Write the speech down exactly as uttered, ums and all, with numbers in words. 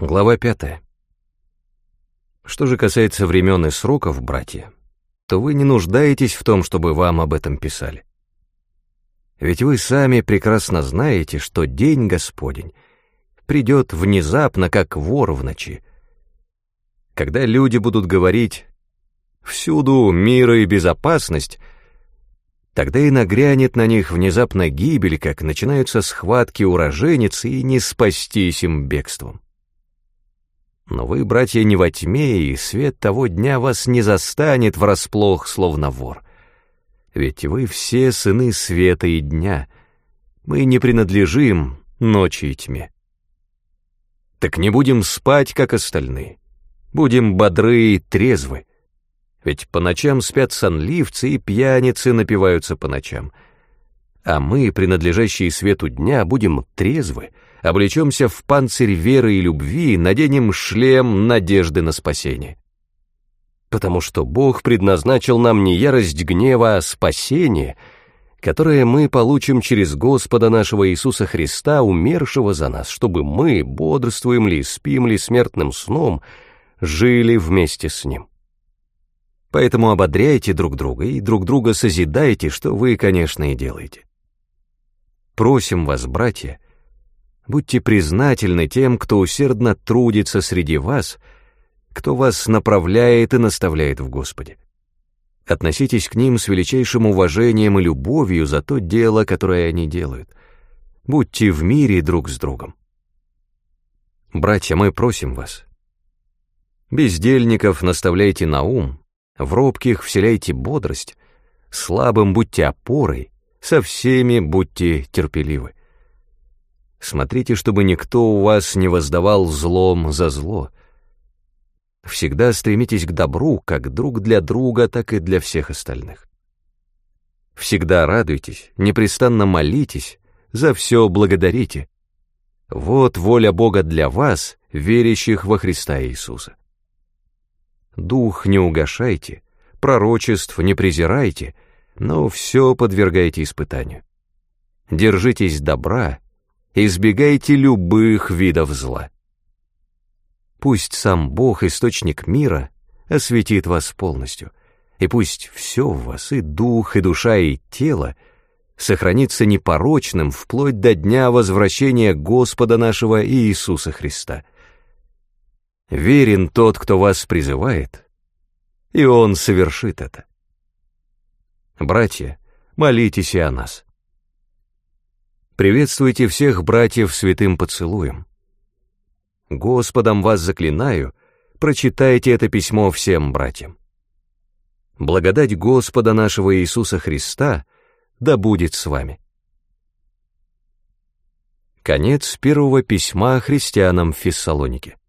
Глава пятая. Что же касается времен и сроков, братья, то вы не нуждаетесь в том, чтобы вам об этом писали. Ведь вы сами прекрасно знаете, что день Господень придет внезапно, как вор в ночи. Когда люди будут говорить «всюду мир и безопасность», тогда и нагрянет на них внезапно гибель, как начинаются схватки у рожениц, и не спастись им бегством. Но вы, братья, не во тьме, и свет того дня вас не застанет врасплох, словно вор. Ведь вы все сыны света и дня, мы не принадлежим ночи и тьме. Так не будем спать, как остальные, будем бодры и трезвы. Ведь по ночам спят сонливцы, и пьяницы напиваются по ночам. А мы, принадлежащие свету дня, будем трезвы, облечемся в панцирь веры и любви, наденем шлем надежды на спасение. Потому что Бог предназначил нам не ярость гнева, а спасение, которое мы получим через Господа нашего Иисуса Христа, умершего за нас, чтобы мы, бодрствуем ли, спим ли смертным сном, жили вместе с Ним. Поэтому ободряйте друг друга и друг друга созидайте, что вы, конечно, и делаете. Просим вас, братья, будьте признательны тем, кто усердно трудится среди вас, кто вас направляет и наставляет в Господе. Относитесь к ним с величайшим уважением и любовью за то дело, которое они делают. Будьте в мире друг с другом. Братья, мы просим вас. Бездельников наставляйте на ум, в робких вселяйте бодрость, слабым будьте опорой, со всеми будьте терпеливы. Смотрите, чтобы никто у вас не воздавал злом за зло. Всегда стремитесь к добру, как друг для друга, так и для всех остальных. Всегда радуйтесь, непрестанно молитесь, за все благодарите. Вот воля Бога для вас, верящих во Христа Иисуса. Дух не угашайте, пророчеств не презирайте, но все подвергайте испытанию. Держитесь добра, избегайте любых видов зла. Пусть сам Бог, источник мира, осветит вас полностью, и пусть все в вас, и дух, и душа, и тело, сохранится непорочным вплоть до дня возвращения Господа нашего Иисуса Христа. Верен тот, кто вас призывает, и Он совершит это. Братья, молитесь и о нас. Приветствуйте всех братьев святым поцелуем. Господом вас заклинаю, прочитайте это письмо всем братьям. Благодать Господа нашего Иисуса Христа да будет с вами. Конец первого письма христианам в Фессалонике.